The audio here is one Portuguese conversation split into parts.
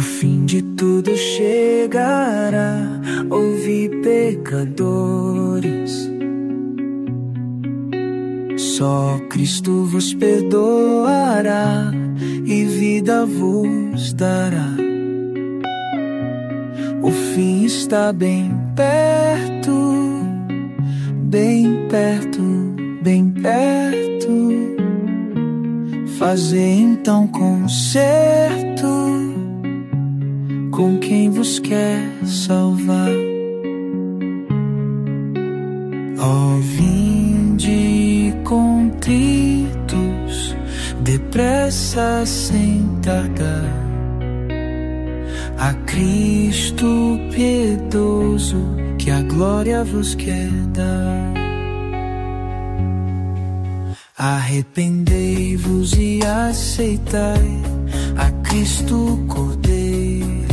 fim de tudo chegará. Ouvi, pecadores, só Cristo vos perdoará e vida vos dará. O fim está bem perto, bem perto, bem perto. Fazer então concerto com quem vos quer salvar. Ó, vinde contritos, depressa sem tardar, a Cristo piedoso, que a glória vos quer dar. Arrependei-vos e aceitai a Cristo Cordeiro,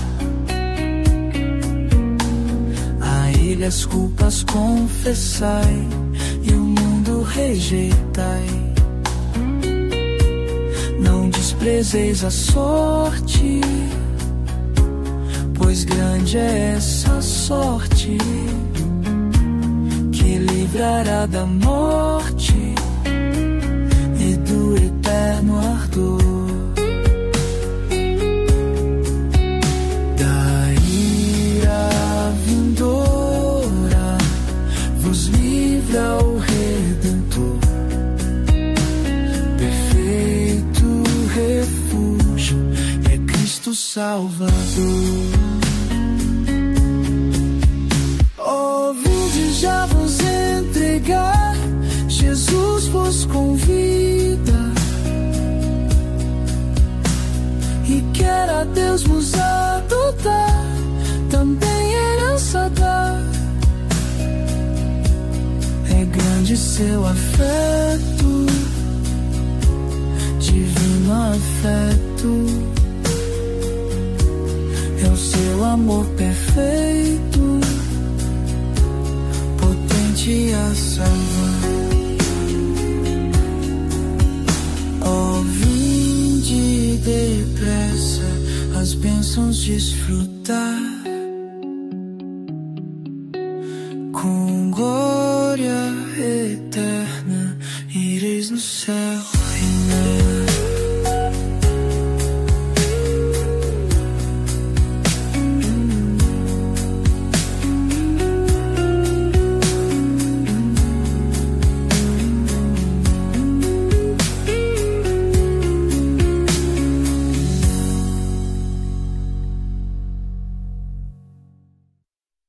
a Ele as culpas confessai e o mundo rejeitai. Não desprezeis a sorte, pois grande é essa sorte, que livrará da morte e do eterno ardor. Da ira vindoura vos livra o Redentor, perfeito refúgio é Cristo Salvador. Vinde já vos entregar, Jesus vos convida e quer a Deus vos adotar, também herança dar. É grande seu afeto, divino afeto, é o seu amor perfeito, potente a salvar. Ó, vinde depressa as bênçãos desfrutar.